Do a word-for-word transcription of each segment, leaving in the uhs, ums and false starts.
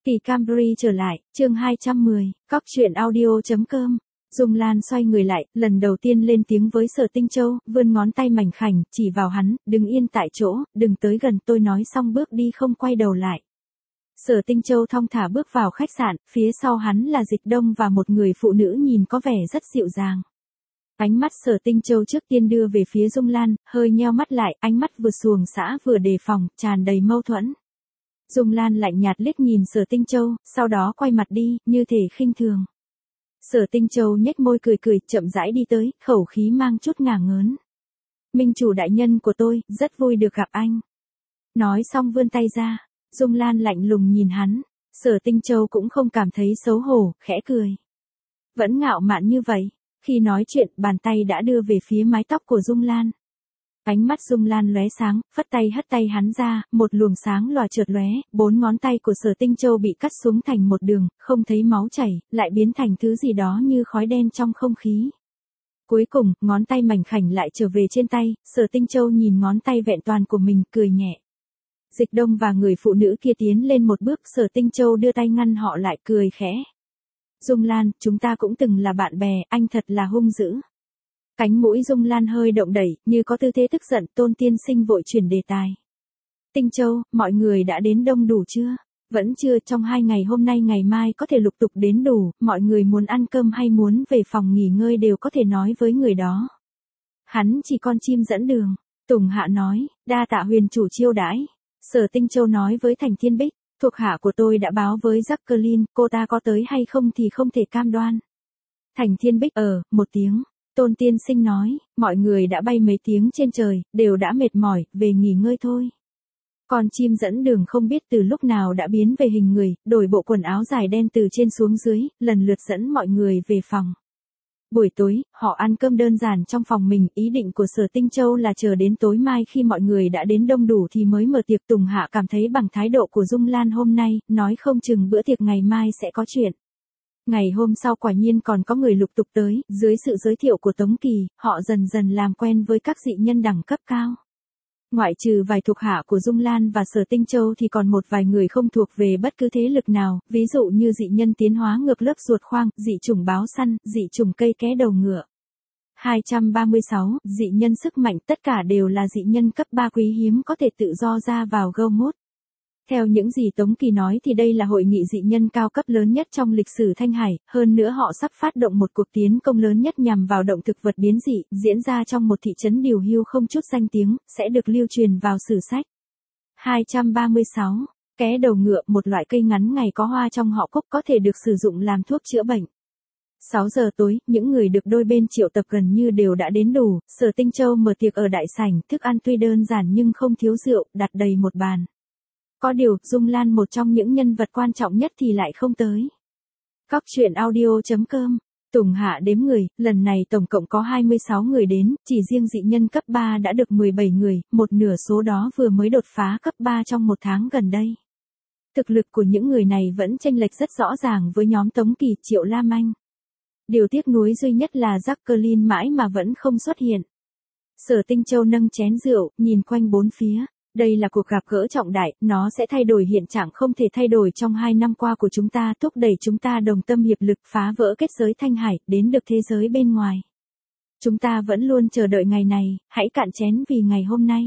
Kỳ Camry trở lại, chương hai trăm mười, cóc truyện audio chấm com. Dung Lan xoay người lại, lần đầu tiên lên tiếng với Sở Tinh Châu, vươn ngón tay mảnh khảnh, chỉ vào hắn, đứng yên tại chỗ, đừng tới gần tôi, nói xong bước đi không quay đầu lại. Sở Tinh Châu thong thả bước vào khách sạn, phía sau hắn là Dịch Đông và một người phụ nữ nhìn có vẻ rất dịu dàng. Ánh mắt Sở Tinh Châu trước tiên đưa về phía Dung Lan, hơi nheo mắt lại, ánh mắt vừa xuồng xã vừa đề phòng, tràn đầy mâu thuẫn. Dung Lan lạnh nhạt liếc nhìn Sở Tinh Châu, sau đó quay mặt đi, như thể khinh thường. Sở Tinh Châu nhếch môi cười cười, chậm rãi đi tới, khẩu khí mang chút ngả ngớn. Minh chủ đại nhân của tôi, rất vui được gặp anh. Nói xong vươn tay ra, Dung Lan lạnh lùng nhìn hắn, Sở Tinh Châu cũng không cảm thấy xấu hổ, khẽ cười. Vẫn ngạo mạn như vậy, khi nói chuyện, bàn tay đã đưa về phía mái tóc của Dung Lan. Ánh mắt Dung Lan lóe sáng, phất tay hất tay hắn ra, một luồng sáng lòa chợt lóe, bốn ngón tay của Sở Tinh Châu bị cắt xuống thành một đường, không thấy máu chảy, lại biến thành thứ gì đó như khói đen trong không khí. Cuối cùng, ngón tay mảnh khảnh lại trở về trên tay, Sở Tinh Châu nhìn ngón tay vẹn toàn của mình, cười nhẹ. Dịch Đông và người phụ nữ kia tiến lên một bước, Sở Tinh Châu đưa tay ngăn họ lại, cười khẽ. Dung Lan, chúng ta cũng từng là bạn bè, anh thật là hung dữ. Cánh mũi Dung Lan hơi động đẩy, như có tư thế tức giận, Tôn tiên sinh vội chuyển đề tài. Tinh Châu, mọi người đã đến đông đủ chưa? Vẫn chưa, trong hai ngày hôm nay ngày mai có thể lục tục đến đủ, mọi người muốn ăn cơm hay muốn về phòng nghỉ ngơi đều có thể nói với người đó. Hắn chỉ con chim dẫn đường, Tùng Hạ nói, đa tạ huyền chủ chiêu đãi. Sở Tinh Châu nói với Thành Thiên Bích, thuộc hạ của tôi đã báo với Jacqueline, cô ta có tới hay không thì không thể cam đoan. Thành Thiên Bích ở, một tiếng. Tôn tiên sinh nói, mọi người đã bay mấy tiếng trên trời, đều đã mệt mỏi, về nghỉ ngơi thôi. Con chim dẫn đường không biết từ lúc nào đã biến về hình người, đổi bộ quần áo dài đen từ trên xuống dưới, lần lượt dẫn mọi người về phòng. Buổi tối, họ ăn cơm đơn giản trong phòng mình, ý định của Sở Tinh Châu là chờ đến tối mai khi mọi người đã đến đông đủ thì mới mở tiệc. Tùng Hạ cảm thấy bằng thái độ của Dung Lan hôm nay, nói không chừng bữa tiệc ngày mai sẽ có chuyện. Ngày hôm sau quả nhiên còn có người lục tục tới, dưới sự giới thiệu của Tống Kỳ, họ dần dần làm quen với các dị nhân đẳng cấp cao. Ngoại trừ vài thuộc hạ của Dung Lan và Sở Tinh Châu thì còn một vài người không thuộc về bất cứ thế lực nào, ví dụ như dị nhân tiến hóa ngược lớp ruột khoang, dị chủng báo săn, dị chủng cây ké đầu ngựa. hai trăm ba mươi sáu, dị nhân sức mạnh, tất cả đều là dị nhân cấp ba quý hiếm có thể tự do ra vào Gomốt. Theo những gì Tống Kỳ nói thì đây là hội nghị dị nhân cao cấp lớn nhất trong lịch sử Thanh Hải, hơn nữa họ sắp phát động một cuộc tiến công lớn nhất nhằm vào động thực vật biến dị, diễn ra trong một thị trấn điều hưu không chút danh tiếng, sẽ được lưu truyền vào sử sách. hai trăm ba mươi sáu. Ké đầu ngựa, một loại cây ngắn ngày có hoa trong họ cúc có thể được sử dụng làm thuốc chữa bệnh. sáu giờ tối, những người được đôi bên triệu tập gần như đều đã đến đủ, Sở Tinh Châu mở tiệc ở đại sảnh, thức ăn tuy đơn giản nhưng không thiếu rượu, đặt đầy một bàn. Có điều, Dung Lan một trong những nhân vật quan trọng nhất thì lại không tới. Cóc truyện audio chấm com. Tùng Hạ đếm người, lần này tổng cộng có hai mươi sáu người đến, chỉ riêng dị nhân cấp ba đã được mười bảy người, một nửa số đó vừa mới đột phá cấp ba trong một tháng gần đây. Thực lực của những người này vẫn chênh lệch rất rõ ràng với nhóm Tống Kỳ, Triệu Lam Anh. Điều tiếc nuối duy nhất là Jacqueline mãi mà vẫn không xuất hiện. Sở Tinh Châu nâng chén rượu, nhìn quanh bốn phía. Đây là cuộc gặp gỡ trọng đại, nó sẽ thay đổi hiện trạng không thể thay đổi trong hai năm qua của chúng ta, thúc đẩy chúng ta đồng tâm hiệp lực phá vỡ kết giới Thanh Hải, đến được thế giới bên ngoài. Chúng ta vẫn luôn chờ đợi ngày này, hãy cạn chén vì ngày hôm nay.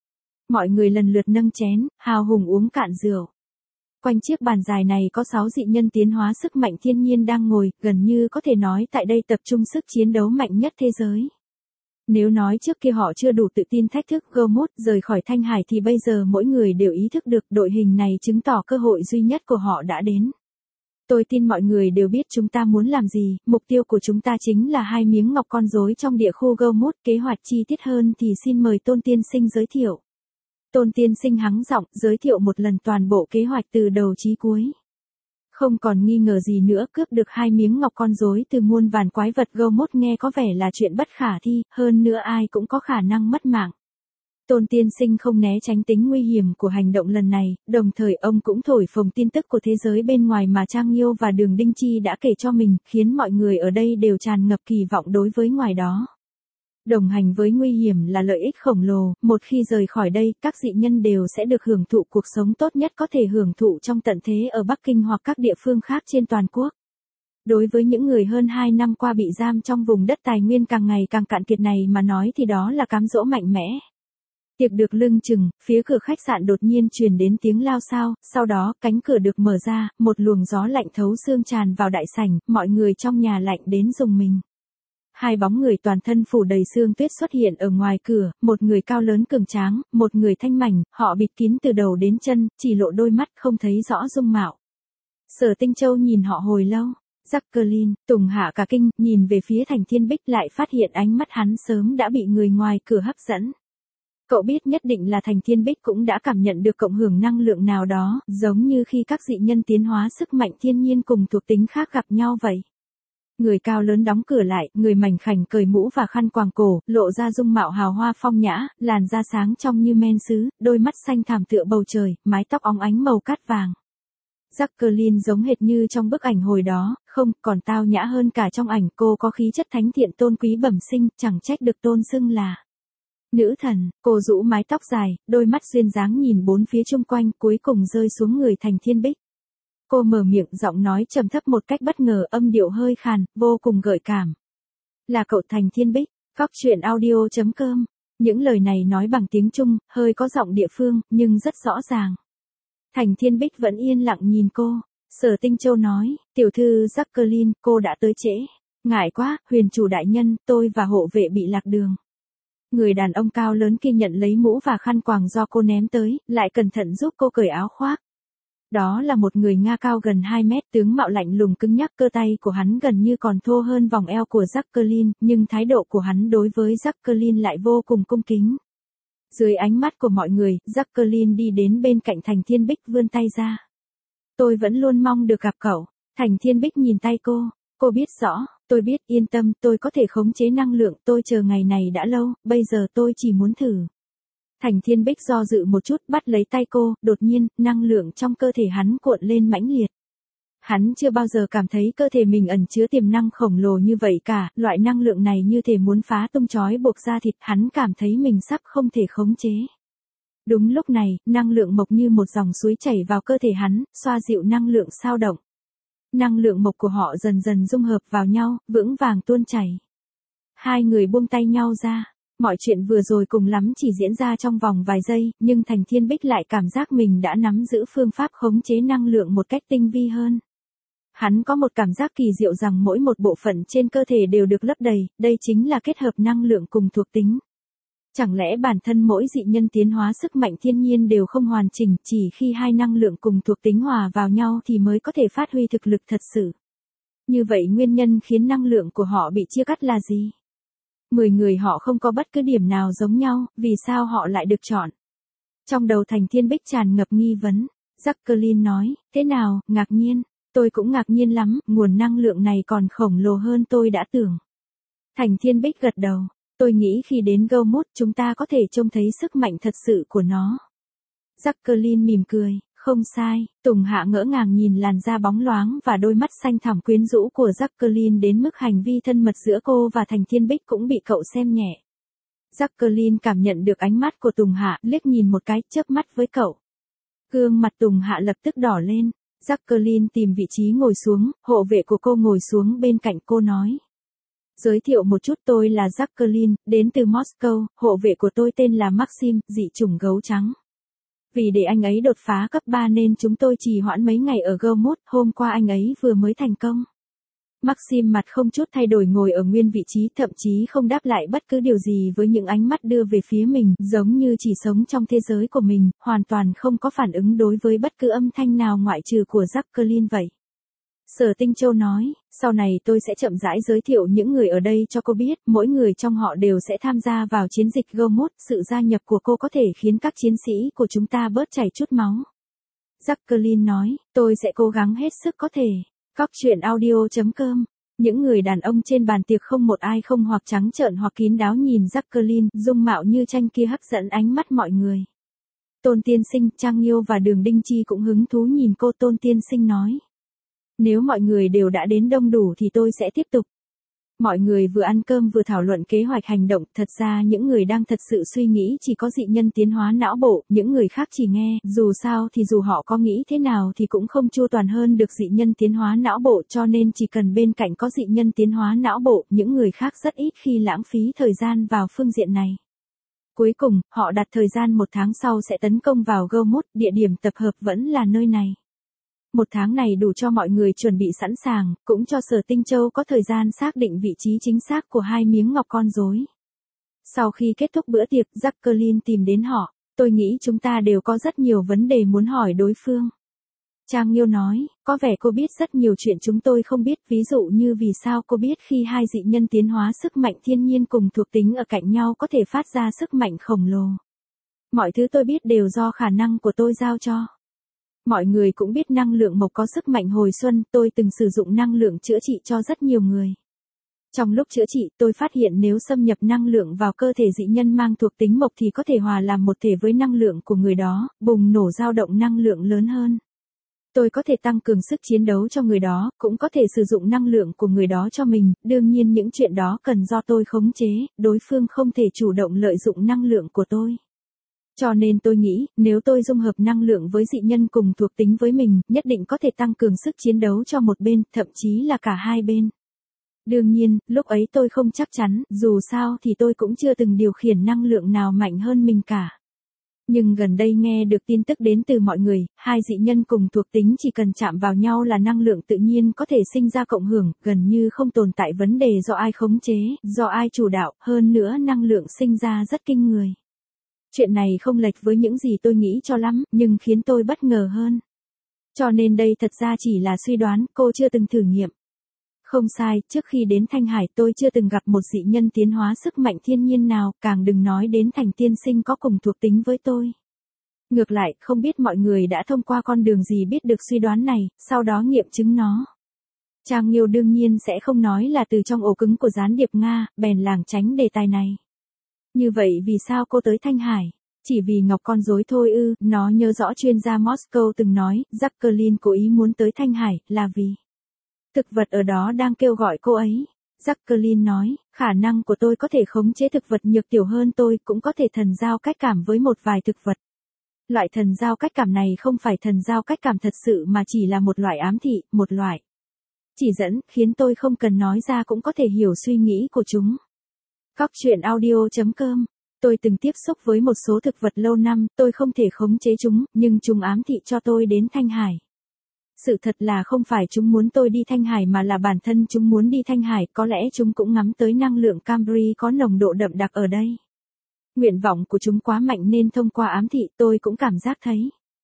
Mọi người lần lượt nâng chén, hào hùng uống cạn rượu. Quanh chiếc bàn dài này có sáu dị nhân tiến hóa sức mạnh thiên nhiên đang ngồi, gần như có thể nói tại đây tập trung sức chiến đấu mạnh nhất thế giới. Nếu nói trước kia họ chưa đủ tự tin thách thức Gomốt rời khỏi Thanh Hải thì bây giờ mỗi người đều ý thức được đội hình này chứng tỏ cơ hội duy nhất của họ đã đến. Tôi tin mọi người đều biết chúng ta muốn làm gì, mục tiêu của chúng ta chính là hai miếng ngọc con rối trong địa khu Gomốt, kế hoạch chi tiết hơn thì xin mời Tôn tiên sinh giới thiệu. Tôn tiên sinh hắng giọng, giới thiệu một lần toàn bộ kế hoạch từ đầu chí cuối. Không còn nghi ngờ gì nữa, cướp được hai miếng ngọc con rối từ muôn vàn quái vật Gomốt nghe có vẻ là chuyện bất khả thi, hơn nữa ai cũng có khả năng mất mạng. Tôn tiên sinh không né tránh tính nguy hiểm của hành động lần này, đồng thời ông cũng thổi phồng tin tức của thế giới bên ngoài mà Trang Nghiêu và Đường Đinh Chi đã kể cho mình, khiến mọi người ở đây đều tràn ngập kỳ vọng đối với ngoài đó. Đồng hành với nguy hiểm là lợi ích khổng lồ, một khi rời khỏi đây, các dị nhân đều sẽ được hưởng thụ cuộc sống tốt nhất có thể hưởng thụ trong tận thế ở Bắc Kinh hoặc các địa phương khác trên toàn quốc. Đối với những người hơn hai năm qua bị giam trong vùng đất tài nguyên càng ngày càng cạn kiệt này mà nói thì đó là cám dỗ mạnh mẽ. Tiệc được lưng chừng, phía cửa khách sạn đột nhiên truyền đến tiếng lao xao, sau đó cánh cửa được mở ra, một luồng gió lạnh thấu xương tràn vào đại sảnh, mọi người trong nhà lạnh đến rùng mình. Hai bóng người toàn thân phủ đầy sương tuyết xuất hiện ở ngoài cửa, một người cao lớn cường tráng, một người thanh mảnh, họ bịt kín từ đầu đến chân, chỉ lộ đôi mắt không thấy rõ dung mạo. Sở Tinh Châu nhìn họ hồi lâu. Jacqueline, Tùng Hạ cả kinh, nhìn về phía Thành Thiên Bích lại phát hiện ánh mắt hắn sớm đã bị người ngoài cửa hấp dẫn. Cậu biết nhất định là Thành Thiên Bích cũng đã cảm nhận được cộng hưởng năng lượng nào đó, giống như khi các dị nhân tiến hóa sức mạnh thiên nhiên cùng thuộc tính khác gặp nhau vậy. Người cao lớn đóng cửa lại, người mảnh khảnh cởi mũ và khăn quàng cổ, lộ ra dung mạo hào hoa phong nhã, làn da sáng trong như men sứ, đôi mắt xanh thẳm tựa bầu trời, mái tóc óng ánh màu cát vàng. Jacqueline giống hệt như trong bức ảnh hồi đó, không, còn tao nhã hơn cả trong ảnh, cô có khí chất thánh thiện tôn quý bẩm sinh, chẳng trách được tôn xưng là nữ thần. Cô rũ mái tóc dài, đôi mắt duyên dáng nhìn bốn phía chung quanh, cuối cùng rơi xuống người Thành Thiên Bích. Cô mở miệng, giọng nói trầm thấp một cách bất ngờ, âm điệu hơi khàn, vô cùng gợi cảm. Là cậu Thành Thiên Bích, Cóc Truyện Audio chấm com. Những lời này nói bằng tiếng Trung, hơi có giọng địa phương, nhưng rất rõ ràng. Thành Thiên Bích vẫn yên lặng nhìn cô. Sở Tinh Châu nói, tiểu thư Jacqueline, cô đã tới trễ. Ngại quá, huyền chủ đại nhân, tôi và hộ vệ bị lạc đường. Người đàn ông cao lớn kia nhận lấy mũ và khăn quàng do cô ném tới, lại cẩn thận giúp cô cởi áo khoác. Đó là một người Nga cao gần hai mét, tướng mạo lạnh lùng cứng nhắc, cơ tay của hắn gần như còn thô hơn vòng eo của Jacqueline, nhưng thái độ của hắn đối với Jacqueline lại vô cùng cung kính. Dưới ánh mắt của mọi người, Jacqueline đi đến bên cạnh Thành Thiên Bích vươn tay ra. Tôi vẫn luôn mong được gặp cậu. Thành Thiên Bích nhìn tay cô. Cô biết rõ, tôi biết, yên tâm, tôi có thể khống chế năng lượng, tôi chờ ngày này đã lâu, bây giờ tôi chỉ muốn thử. Thành Thiên Bích do dự một chút, bắt lấy tay cô, đột nhiên, năng lượng trong cơ thể hắn cuộn lên mãnh liệt. Hắn chưa bao giờ cảm thấy cơ thể mình ẩn chứa tiềm năng khổng lồ như vậy cả, loại năng lượng này như thể muốn phá tung trói buộc da thịt, hắn cảm thấy mình sắp không thể khống chế. Đúng lúc này, năng lượng mộc như một dòng suối chảy vào cơ thể hắn, xoa dịu năng lượng xao động. Năng lượng mộc của họ dần dần dung hợp vào nhau, vững vàng tuôn chảy. Hai người buông tay nhau ra. Mọi chuyện vừa rồi cùng lắm chỉ diễn ra trong vòng vài giây, nhưng Thành Thiên Bích lại cảm giác mình đã nắm giữ phương pháp khống chế năng lượng một cách tinh vi hơn. Hắn có một cảm giác kỳ diệu rằng mỗi một bộ phận trên cơ thể đều được lấp đầy, đây chính là kết hợp năng lượng cùng thuộc tính. Chẳng lẽ bản thân mỗi dị nhân tiến hóa sức mạnh thiên nhiên đều không hoàn chỉnh, chỉ khi hai năng lượng cùng thuộc tính hòa vào nhau thì mới có thể phát huy thực lực thật sự. Như vậy nguyên nhân khiến năng lượng của họ bị chia cắt là gì? Mười người họ không có bất cứ điểm nào giống nhau, vì sao họ lại được chọn? Trong đầu Thành Thiên Bích tràn ngập nghi vấn. Jacqueline nói, thế nào, ngạc nhiên, tôi cũng ngạc nhiên lắm, nguồn năng lượng này còn khổng lồ hơn tôi đã tưởng. Thành Thiên Bích gật đầu, tôi nghĩ khi đến Gomut chúng ta có thể trông thấy sức mạnh thật sự của nó. Jacqueline mỉm cười, không sai, Tùng Hạ ngỡ ngàng nhìn làn da bóng loáng và đôi mắt xanh thẳm quyến rũ của Jacqueline đến mức hành vi thân mật giữa cô và Thành Thiên Bích cũng bị cậu xem nhẹ. Jacqueline cảm nhận được ánh mắt của Tùng Hạ, liếc nhìn một cái, chớp mắt với cậu. Gương mặt Tùng Hạ lập tức đỏ lên. Jacqueline tìm vị trí ngồi xuống, hộ vệ của cô ngồi xuống bên cạnh cô nói. Giới thiệu một chút, tôi là Jacqueline, đến từ Moscow, hộ vệ của tôi tên là Maxim, dị chủng gấu trắng. Vì để anh ấy đột phá cấp ba nên chúng tôi trì hoãn mấy ngày ở Gomut, hôm qua anh ấy vừa mới thành công. Maxim mặt không chút thay đổi ngồi ở nguyên vị trí, thậm chí không đáp lại bất cứ điều gì với những ánh mắt đưa về phía mình, giống như chỉ sống trong thế giới của mình, hoàn toàn không có phản ứng đối với bất cứ âm thanh nào ngoại trừ của Jacqueline vậy. Sở Tinh Châu nói, sau này tôi sẽ chậm rãi giới thiệu những người ở đây cho cô biết, mỗi người trong họ đều sẽ tham gia vào chiến dịch Gomut, sự gia nhập của cô có thể khiến các chiến sĩ của chúng ta bớt chảy chút máu. Jacqueline nói, tôi sẽ cố gắng hết sức có thể. Cóc Truyện Audio chấm com. Những người đàn ông trên bàn tiệc không một ai không hoặc trắng trợn hoặc kín đáo nhìn Jacqueline, dung mạo như tranh kia hấp dẫn ánh mắt mọi người. Tôn Tiên Sinh, Trang Nghiêu và Đường Đinh Chi cũng hứng thú nhìn cô. Tôn Tiên Sinh nói. Nếu mọi người đều đã đến đông đủ thì tôi sẽ tiếp tục. Mọi người vừa ăn cơm vừa thảo luận kế hoạch hành động, thật ra những người đang thật sự suy nghĩ chỉ có dị nhân tiến hóa não bộ, những người khác chỉ nghe, dù sao thì dù họ có nghĩ thế nào thì cũng không chu toàn hơn được dị nhân tiến hóa não bộ, cho nên chỉ cần bên cạnh có dị nhân tiến hóa não bộ, những người khác rất ít khi lãng phí thời gian vào phương diện này. Cuối cùng, họ đặt thời gian một tháng sau sẽ tấn công vào Gomut, địa điểm tập hợp vẫn là nơi này. Một tháng này đủ cho mọi người chuẩn bị sẵn sàng, cũng cho Sở Tinh Châu có thời gian xác định vị trí chính xác của hai miếng ngọc con rối. Sau khi kết thúc bữa tiệc, Jacqueline tìm đến họ. Tôi nghĩ chúng ta đều có rất nhiều vấn đề muốn hỏi đối phương. Trang Nghiêu nói, có vẻ cô biết rất nhiều chuyện chúng tôi không biết, ví dụ như vì sao cô biết khi hai dị nhân tiến hóa sức mạnh thiên nhiên cùng thuộc tính ở cạnh nhau có thể phát ra sức mạnh khổng lồ. Mọi thứ tôi biết đều do khả năng của tôi giao cho. Mọi người cũng biết năng lượng mộc có sức mạnh hồi xuân, tôi từng sử dụng năng lượng chữa trị cho rất nhiều người. Trong lúc chữa trị, tôi phát hiện nếu xâm nhập năng lượng vào cơ thể dị nhân mang thuộc tính mộc thì có thể hòa làm một thể với năng lượng của người đó, bùng nổ dao động năng lượng lớn hơn. Tôi có thể tăng cường sức chiến đấu cho người đó, cũng có thể sử dụng năng lượng của người đó cho mình, đương nhiên những chuyện đó cần do tôi khống chế, đối phương không thể chủ động lợi dụng năng lượng của tôi. Cho nên tôi nghĩ, nếu tôi dung hợp năng lượng với dị nhân cùng thuộc tính với mình, nhất định có thể tăng cường sức chiến đấu cho một bên, thậm chí là cả hai bên. Đương nhiên, lúc ấy tôi không chắc chắn, dù sao thì tôi cũng chưa từng điều khiển năng lượng nào mạnh hơn mình cả. Nhưng gần đây nghe được tin tức đến từ mọi người, hai dị nhân cùng thuộc tính chỉ cần chạm vào nhau là năng lượng tự nhiên có thể sinh ra cộng hưởng, gần như không tồn tại vấn đề do ai khống chế, do ai chủ đạo, hơn nữa năng lượng sinh ra rất kinh người. Chuyện này không lệch với những gì tôi nghĩ cho lắm, nhưng khiến tôi bất ngờ hơn. Cho nên đây thật ra chỉ là suy đoán, cô chưa từng thử nghiệm. Không sai, trước khi đến Thanh Hải tôi chưa từng gặp một dị nhân tiến hóa sức mạnh thiên nhiên nào, càng đừng nói đến Thành tiên sinh có cùng thuộc tính với tôi. Ngược lại, không biết mọi người đã thông qua con đường gì biết được suy đoán này, sau đó nghiệm chứng nó. Trang Nghiêu đương nhiên sẽ không nói là từ trong ổ cứng của gián điệp Nga, bèn lảng tránh đề tài này. Như vậy vì sao cô tới Thanh Hải? Chỉ vì ngọc con rối thôi ư? Nó nhớ rõ chuyên gia Moscow từng nói, Jacqueline cố ý muốn tới Thanh Hải, là vì thực vật ở đó đang kêu gọi cô ấy. Jacqueline nói, khả năng của tôi có thể khống chế thực vật nhược tiểu hơn tôi, cũng có thể thần giao cách cảm với một vài thực vật. Loại thần giao cách cảm này không phải thần giao cách cảm thật sự mà chỉ là một loại ám thị, một loại chỉ dẫn, khiến tôi không cần nói ra cũng có thể hiểu suy nghĩ của chúng. Cóc truyện audio chấm com. Tôi từng tiếp xúc với một số thực vật lâu năm, tôi không thể khống chế chúng, nhưng chúng ám thị cho tôi đến Thanh Hải. Sự thật là không phải chúng muốn tôi đi Thanh Hải mà là bản thân chúng muốn đi Thanh Hải, có lẽ chúng cũng ngắm tới năng lượng Cambri có nồng độ đậm đặc ở đây. Nguyện vọng của chúng quá mạnh nên thông qua ám thị tôi cũng cảm giác thấy.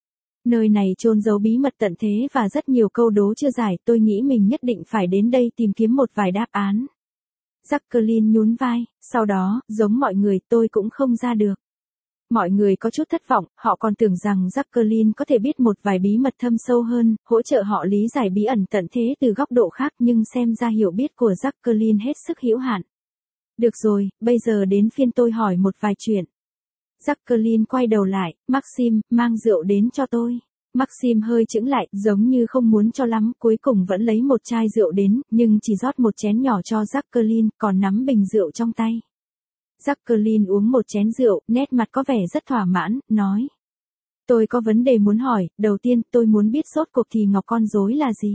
Nơi này chôn giấu bí mật tận thế và rất nhiều câu đố chưa giải, tôi nghĩ mình nhất định phải đến đây tìm kiếm một vài đáp án. Jacqueline nhún vai, sau đó, giống mọi người, tôi cũng không ra được. Mọi người có chút thất vọng, họ còn tưởng rằng Jacqueline có thể biết một vài bí mật thâm sâu hơn, hỗ trợ họ lý giải bí ẩn tận thế từ góc độ khác, nhưng xem ra hiểu biết của Jacqueline hết sức hữu hạn. Được rồi, bây giờ đến phiên tôi hỏi một vài chuyện. Jacqueline quay đầu lại, Maxim, mang rượu đến cho tôi. Maxim hơi chững lại, giống như không muốn cho lắm, cuối cùng vẫn lấy một chai rượu đến, nhưng chỉ rót một chén nhỏ cho Jacqueline, còn nắm bình rượu trong tay. Jacqueline uống một chén rượu, nét mặt có vẻ rất thỏa mãn, nói. Tôi có vấn đề muốn hỏi, đầu tiên tôi muốn biết rốt cuộc thì ngọc con rối là gì?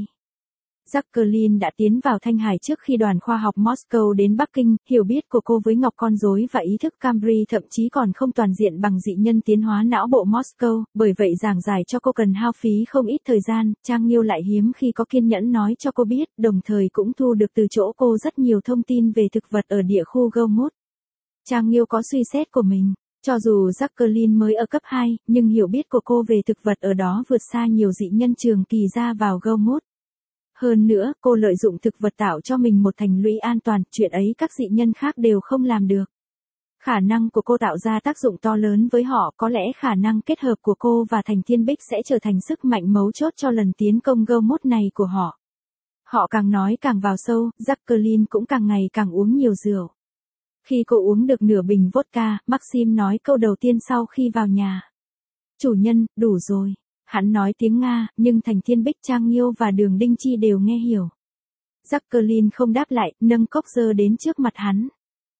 Jacqueline đã tiến vào Thanh Hải trước khi đoàn khoa học Moscow đến Bắc Kinh, hiểu biết của cô với ngọc con rối và ý thức Cambri thậm chí còn không toàn diện bằng dị nhân tiến hóa não bộ Moscow, bởi vậy giảng giải cho cô cần hao phí không ít thời gian, Trang Nghiêu lại hiếm khi có kiên nhẫn nói cho cô biết, đồng thời cũng thu được từ chỗ cô rất nhiều thông tin về thực vật ở địa khu Gomut. Trang Nghiêu có suy xét của mình. Cho dù Jacqueline mới ở cấp hai, nhưng hiểu biết của cô về thực vật ở đó vượt xa nhiều dị nhân trường kỳ ra vào Gomut. Hơn nữa, cô lợi dụng thực vật tạo cho mình một thành lũy an toàn, chuyện ấy các dị nhân khác đều không làm được. Khả năng của cô tạo ra tác dụng to lớn với họ, có lẽ khả năng kết hợp của cô và Thành Thiên Bích sẽ trở thành sức mạnh mấu chốt cho lần tiến công Gomut này của họ. Họ càng nói càng vào sâu, Jacqueline cũng càng ngày càng uống nhiều rượu. Khi cô uống được nửa bình vodka, Maxim nói câu đầu tiên sau khi vào nhà. Chủ nhân, đủ rồi. Hắn nói tiếng Nga, nhưng Thành Thiên Bích, Trang Nghiêu và Đường Đinh Chi đều nghe hiểu. Jacqueline không đáp lại, nâng cốc dơ đến trước mặt hắn.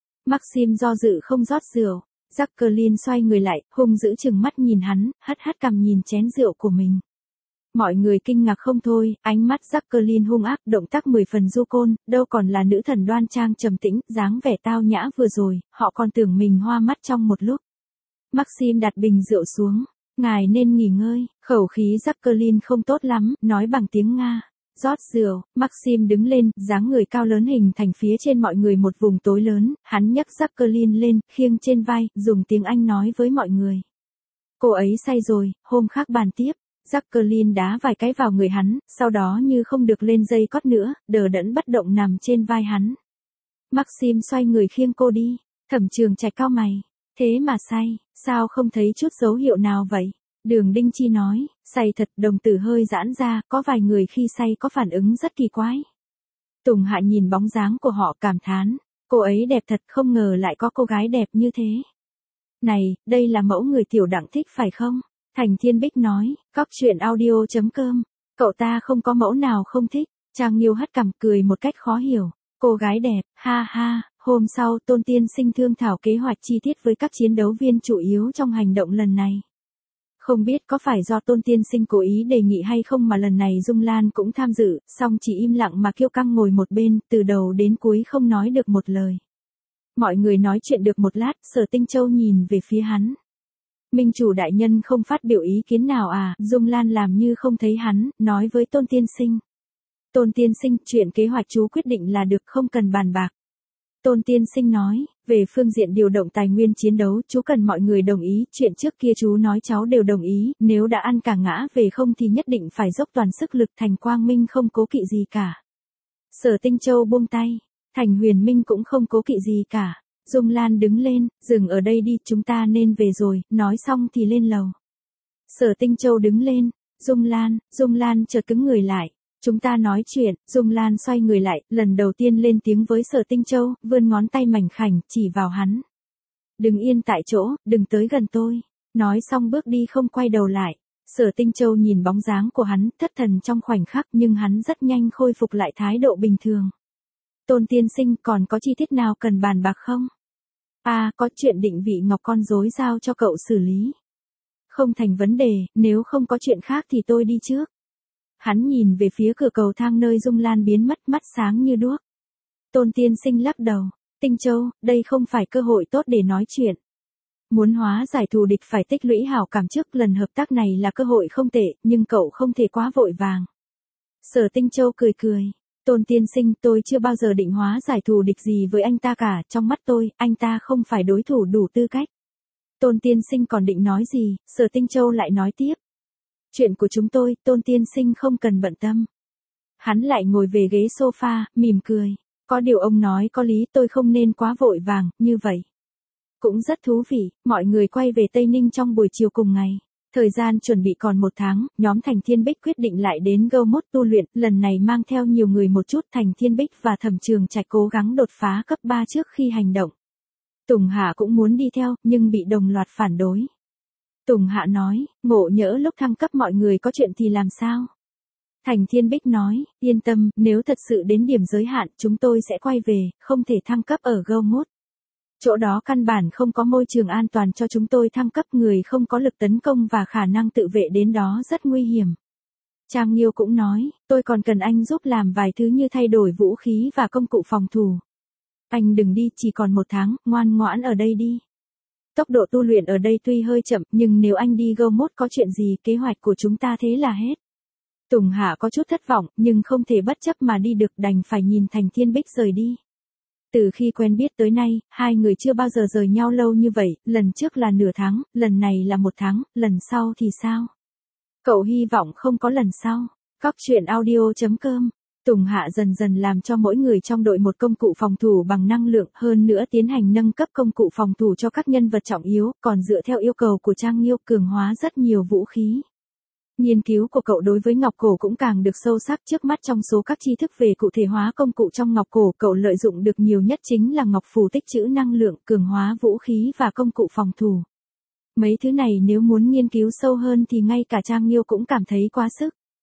Maxim do dự không rót rượu. Jacqueline xoay người lại, hung dữ chừng mắt nhìn hắn, hất hất cằm nhìn chén rượu của mình. Mọi người kinh ngạc không thôi, ánh mắt Jacqueline hung ác, động tác mười phần du côn, đâu còn là nữ thần đoan trang trầm tĩnh, dáng vẻ tao nhã vừa rồi, họ còn tưởng mình hoa mắt trong một lúc. Maxim đặt bình rượu xuống, ngài nên nghỉ ngơi, khẩu khí Jacqueline không tốt lắm, nói bằng tiếng Nga. Rót rượu, Maxim đứng lên, dáng người cao lớn hình thành phía trên mọi người một vùng tối lớn, hắn nhấc Jacqueline lên, khiêng trên vai, dùng tiếng Anh nói với mọi người. Cô ấy say rồi, hôm khác bàn tiếp. Jacqueline đá vài cái vào người hắn, sau đó như không được lên dây cót nữa, đờ đẫn bất động nằm trên vai hắn. Maxim xoay người khiêng cô đi, Thẩm Trường Trạch cau mày, thế mà say, sao không thấy chút dấu hiệu nào vậy? Đường Đinh Chi nói, say thật, đồng tử hơi giãn ra, có vài người khi say có phản ứng rất kỳ quái. Tùng Hạ nhìn bóng dáng của họ cảm thán, cô ấy đẹp thật, không ngờ lại có cô gái đẹp như thế. Này, đây là mẫu người tiểu đặng thích phải không? Thành Thiên Bích nói, cóc truyện audio chấm com, cậu ta không có mẫu nào không thích. Trang Nghiêu hất cằm cười một cách khó hiểu, cô gái đẹp, ha ha. Hôm sau Tôn Tiên Sinh thương thảo kế hoạch chi tiết với các chiến đấu viên chủ yếu trong hành động lần này. Không biết có phải do Tôn Tiên Sinh cố ý đề nghị hay không mà lần này Dung Lan cũng tham dự, song chỉ im lặng mà kiêu căng ngồi một bên, từ đầu đến cuối không nói được một lời. Mọi người nói chuyện được một lát, Sở Tinh Châu nhìn về phía hắn. Minh chủ đại nhân không phát biểu ý kiến nào à? Dung Lan làm như không thấy hắn, nói với Tôn Tiên Sinh. Tôn Tiên Sinh, chuyện kế hoạch chú quyết định là được, không cần bàn bạc. Tôn Tiên Sinh nói, về phương diện điều động tài nguyên chiến đấu, chú cần mọi người đồng ý, chuyện trước kia chú nói cháu đều đồng ý, nếu đã ăn cả ngã về không thì nhất định phải dốc toàn sức lực. Thành Quang Minh không cố kỵ gì cả. Sở Tinh Châu buông tay, Thành Huyền Minh cũng không cố kỵ gì cả. Dung Lan đứng lên, dừng ở đây đi, chúng ta nên về rồi, nói xong thì lên lầu. Sở Tinh Châu đứng lên, Dung Lan, Dung Lan chợt cứng người lại. Chúng ta nói chuyện, Dung Lan xoay người lại, lần đầu tiên lên tiếng với Sở Tinh Châu, vươn ngón tay mảnh khảnh, chỉ vào hắn. Đừng yên tại chỗ, đừng tới gần tôi. Nói xong bước đi không quay đầu lại. Sở Tinh Châu nhìn bóng dáng của hắn, thất thần trong khoảnh khắc nhưng hắn rất nhanh khôi phục lại thái độ bình thường. Tôn Tiên Sinh, còn có chi tiết nào cần bàn bạc không? À, có chuyện định vị ngọc con rối giao cho cậu xử lý. Không thành vấn đề, nếu không có chuyện khác thì tôi đi trước. Hắn nhìn về phía cửa cầu thang nơi Dung Lan biến mất, mắt sáng như đuốc. Tôn Tiên Sinh lắc đầu, Tinh Châu, đây không phải cơ hội tốt để nói chuyện. Muốn hóa giải thù địch phải tích lũy hảo cảm trước, lần hợp tác này là cơ hội không tệ, nhưng cậu không thể quá vội vàng. Sở Tinh Châu cười cười, Tôn Tiên Sinh, tôi chưa bao giờ định hóa giải thù địch gì với anh ta cả, trong mắt tôi, anh ta không phải đối thủ đủ tư cách. Tôn Tiên Sinh còn định nói gì, Sở Tinh Châu lại nói tiếp. Chuyện của chúng tôi, Tôn Tiên Sinh không cần bận tâm. Hắn lại ngồi về ghế sofa, mỉm cười. Có điều ông nói có lý, tôi không nên quá vội vàng, như vậy. Cũng rất thú vị, mọi người quay về Tây Ninh trong buổi chiều cùng ngày. Thời gian chuẩn bị còn một tháng, nhóm Thành Thiên Bích quyết định lại đến Gâu Mốt tu luyện, lần này mang theo nhiều người một chút. Thành Thiên Bích và Thẩm Trường Trạch cố gắng đột phá cấp ba trước khi hành động. Tùng Hạ cũng muốn đi theo, nhưng bị đồng loạt phản đối. Tùng Hạ nói, ngộ nhỡ lúc thăng cấp mọi người có chuyện thì làm sao? Thành Thiên Bích nói, yên tâm, nếu thật sự đến điểm giới hạn, chúng tôi sẽ quay về, không thể thăng cấp ở Gâu Mốt. Chỗ đó căn bản không có môi trường an toàn cho chúng tôi thăng cấp, người không có lực tấn công và khả năng tự vệ đến đó rất nguy hiểm. Trang Nghiêu cũng nói, tôi còn cần anh giúp làm vài thứ như thay đổi vũ khí và công cụ phòng thủ. Anh đừng đi, chỉ còn một tháng, ngoan ngoãn ở đây đi. Tốc độ tu luyện ở đây tuy hơi chậm, nhưng nếu anh đi Gâu Mốt có chuyện gì, kế hoạch của chúng ta thế là hết. Tùng Hạ có chút thất vọng, nhưng không thể bất chấp mà đi được, đành phải nhìn Thành Thiên Bích rời đi. Từ khi quen biết tới nay, hai người chưa bao giờ rời nhau lâu như vậy, lần trước là nửa tháng, lần này là một tháng, lần sau thì sao? Cậu hy vọng không có lần sau. Cóc truyện audio chấm com. Tùng Hạ dần dần làm cho mỗi người trong đội một công cụ phòng thủ bằng năng lượng, hơn nữa tiến hành nâng cấp công cụ phòng thủ cho các nhân vật trọng yếu, còn dựa theo yêu cầu của Trang Nghiêu cường hóa rất nhiều vũ khí. Nghiên cứu của cậu đối với ngọc cổ cũng càng được sâu sắc, trước mắt trong số các tri thức về cụ thể hóa công cụ trong ngọc cổ, cậu lợi dụng được nhiều nhất chính là ngọc phù tích trữ năng lượng, cường hóa vũ khí và công cụ phòng thủ. Mấy thứ này nếu muốn nghiên cứu sâu hơn thì ngay cả Trang Nghiêu cũng cảm thấy quá sức.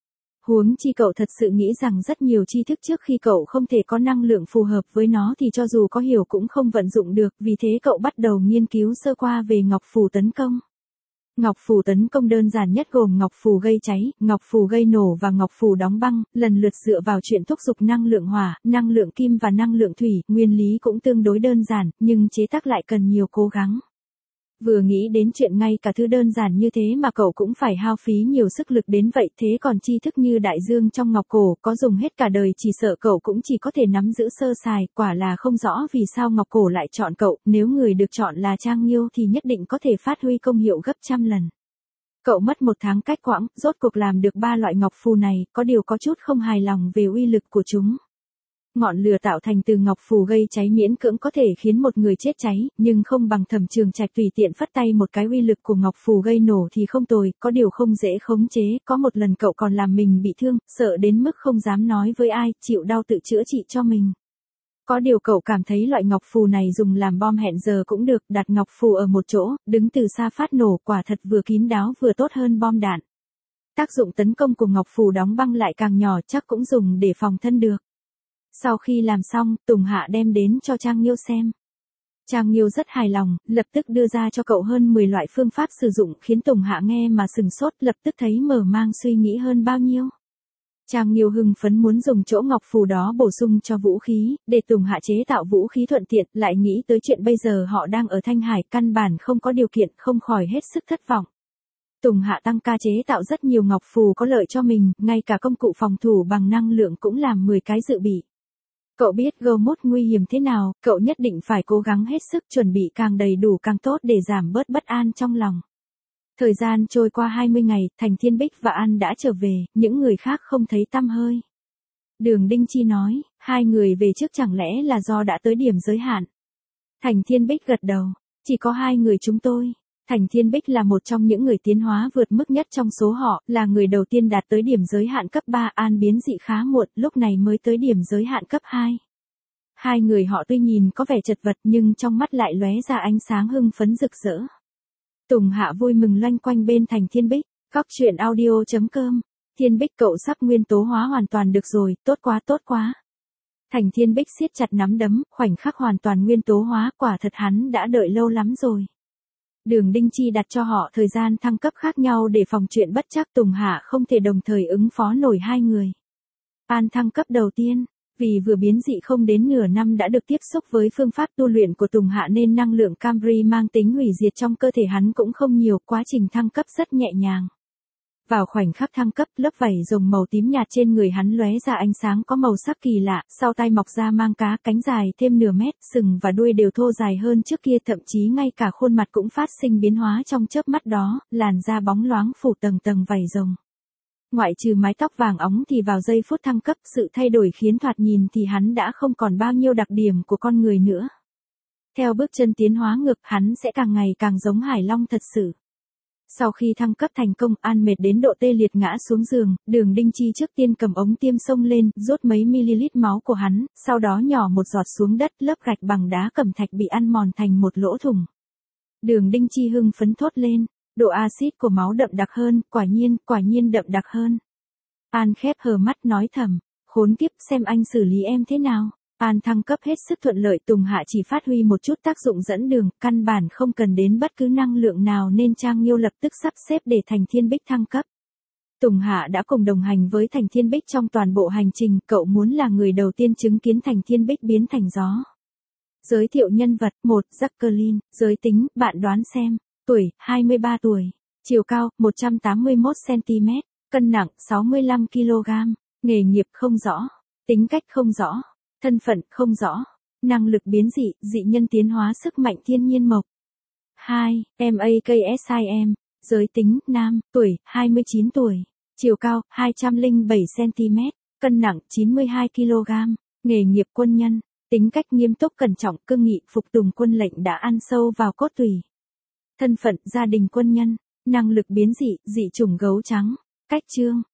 Huống chi cậu thật sự nghĩ rằng rất nhiều tri thức trước khi cậu không thể có năng lượng phù hợp với nó thì cho dù có hiểu cũng không vận dụng được, vì thế cậu bắt đầu nghiên cứu sơ qua về ngọc phù tấn công. Ngọc phù tấn công đơn giản nhất gồm ngọc phù gây cháy, ngọc phù gây nổ và ngọc phù đóng băng, lần lượt dựa vào chuyện thúc giục năng lượng hỏa, năng lượng kim và năng lượng thủy, nguyên lý cũng tương đối đơn giản, nhưng chế tác lại cần nhiều cố gắng. Vừa nghĩ đến chuyện ngay cả thứ đơn giản như thế mà cậu cũng phải hao phí nhiều sức lực đến vậy, thế còn tri thức như đại dương trong ngọc cổ có dùng hết cả đời chỉ sợ cậu cũng chỉ có thể nắm giữ sơ sài, quả là không rõ vì sao ngọc cổ lại chọn cậu, nếu người được chọn là Trang Nghiêu thì nhất định có thể phát huy công hiệu gấp trăm lần. Cậu mất một tháng cách quãng, rốt cuộc làm được ba loại ngọc phù này, có điều có chút không hài lòng về uy lực của chúng. Ngọn lửa tạo thành từ ngọc phù gây cháy miễn cưỡng có thể khiến một người chết cháy, nhưng không bằng Thẩm Trường Trạch tùy tiện phất tay một cái uy lực của ngọc phù gây nổ thì không tồi, có điều không dễ khống chế, có một lần cậu còn làm mình bị thương, sợ đến mức không dám nói với ai, chịu đau tự chữa trị cho mình. Có điều cậu cảm thấy loại ngọc phù này dùng làm bom hẹn giờ cũng được, đặt ngọc phù ở một chỗ, đứng từ xa phát nổ, quả thật vừa kín đáo vừa tốt hơn bom đạn. Tác dụng tấn công của ngọc phù đóng băng lại càng nhỏ, chắc cũng dùng để phòng thân được. Sau khi làm xong, Tùng Hạ đem đến cho Trang Nghiêu xem. Trang Nghiêu rất hài lòng, lập tức đưa ra cho cậu hơn mười loại phương pháp sử dụng, khiến Tùng Hạ nghe mà sừng sốt, lập tức thấy mở mang suy nghĩ hơn bao nhiêu. Trang Nghiêu hưng phấn muốn dùng chỗ ngọc phù đó bổ sung cho vũ khí, để Tùng Hạ chế tạo vũ khí thuận tiện, lại nghĩ tới chuyện bây giờ họ đang ở Thanh Hải, căn bản không có điều kiện, không khỏi hết sức thất vọng. Tùng Hạ tăng ca chế tạo rất nhiều ngọc phù có lợi cho mình, ngay cả công cụ phòng thủ bằng năng lượng cũng làm mười cái dự bị. Cậu biết Gâu Mốt nguy hiểm thế nào, cậu nhất định phải cố gắng hết sức chuẩn bị càng đầy đủ càng tốt để giảm bớt bất an trong lòng. Thời gian trôi qua hai mươi ngày, Thành Thiên Bích và An đã trở về, những người khác không thấy tăm hơi. Đường Đinh Chi nói, hai người về trước chẳng lẽ là do đã tới điểm giới hạn. Thành Thiên Bích gật đầu, chỉ có hai người chúng tôi. Thành Thiên Bích là một trong những người tiến hóa vượt mức nhất trong số họ, là người đầu tiên đạt tới điểm giới hạn cấp ba, An biến dị khá muộn, lúc này mới tới điểm giới hạn cấp hai. Hai người họ tuy nhìn có vẻ chật vật nhưng trong mắt lại lóe ra ánh sáng hưng phấn rực rỡ. Tùng Hạ vui mừng loanh quanh bên Thành Thiên Bích, góc truyện audio chấm com. Thiên Bích cậu sắp nguyên tố hóa hoàn toàn được rồi, tốt quá tốt quá. Thành Thiên Bích siết chặt nắm đấm, khoảnh khắc hoàn toàn nguyên tố hóa, quả thật hắn đã đợi lâu lắm rồi. Đường Đinh Chi đặt cho họ thời gian thăng cấp khác nhau để phòng chuyện bất trắc, Tùng Hạ không thể đồng thời ứng phó nổi hai người. An thăng cấp đầu tiên, vì vừa biến dị không đến nửa năm đã được tiếp xúc với phương pháp tu luyện của Tùng Hạ nên năng lượng Camry mang tính hủy diệt trong cơ thể hắn cũng không nhiều, quá trình thăng cấp rất nhẹ nhàng. Vào khoảnh khắc thăng cấp, lớp vảy rồng màu tím nhạt trên người hắn lóe ra ánh sáng có màu sắc kỳ lạ, sau tai mọc ra mang cá, cánh dài thêm nửa mét, sừng và đuôi đều thô dài hơn trước kia, thậm chí ngay cả khuôn mặt cũng phát sinh biến hóa trong chớp mắt đó, làn da bóng loáng phủ tầng tầng vảy rồng. Ngoại trừ mái tóc vàng óng thì vào giây phút thăng cấp, sự thay đổi khiến thoạt nhìn thì hắn đã không còn bao nhiêu đặc điểm của con người nữa. Theo bước chân tiến hóa ngược, hắn sẽ càng ngày càng giống Hải Long thật sự. Sau khi thăng cấp thành công, An mệt đến độ tê liệt ngã xuống giường, Đường Đinh Chi trước tiên cầm ống tiêm xông lên, rút mấy ml máu của hắn, sau đó nhỏ một giọt xuống đất, lớp gạch bằng đá cẩm thạch bị ăn mòn thành một lỗ thủng. Đường Đinh Chi hưng phấn thốt lên, độ axit của máu đậm đặc hơn, quả nhiên, quả nhiên đậm đặc hơn. An khép hờ mắt nói thầm, khốn kiếp, xem anh xử lý em thế nào. An thăng cấp hết sức thuận lợi, Tùng Hạ chỉ phát huy một chút tác dụng dẫn đường, căn bản không cần đến bất cứ năng lượng nào nên Trang Nghiêu lập tức sắp xếp để Thành Thiên Bích thăng cấp. Tùng Hạ đã cùng đồng hành với Thành Thiên Bích trong toàn bộ hành trình, cậu muốn là người đầu tiên chứng kiến Thành Thiên Bích biến thành gió. Giới thiệu nhân vật, một. Jacqueline, giới tính, bạn đoán xem, tuổi, hai mươi ba tuổi, chiều cao, một trăm tám mươi mốt xăng-ti-mét, cân nặng, sáu mươi lăm ki lô gam, nghề nghiệp không rõ, tính cách không rõ. Thân phận không rõ, năng lực biến dị, dị nhân tiến hóa sức mạnh thiên nhiên mộc. hai. MAKSIM, giới tính, nam, tuổi, hai mươi chín tuổi, chiều cao, hai trăm lẻ bảy xăng-ti-mét, cân nặng, chín mươi hai ki lô gam, nghề nghiệp quân nhân, tính cách nghiêm túc cẩn trọng, cương nghị, phục tùng quân lệnh đã ăn sâu vào cốt tủy. Thân phận, gia đình quân nhân, năng lực biến dị, dị chủng gấu trắng, cách chương.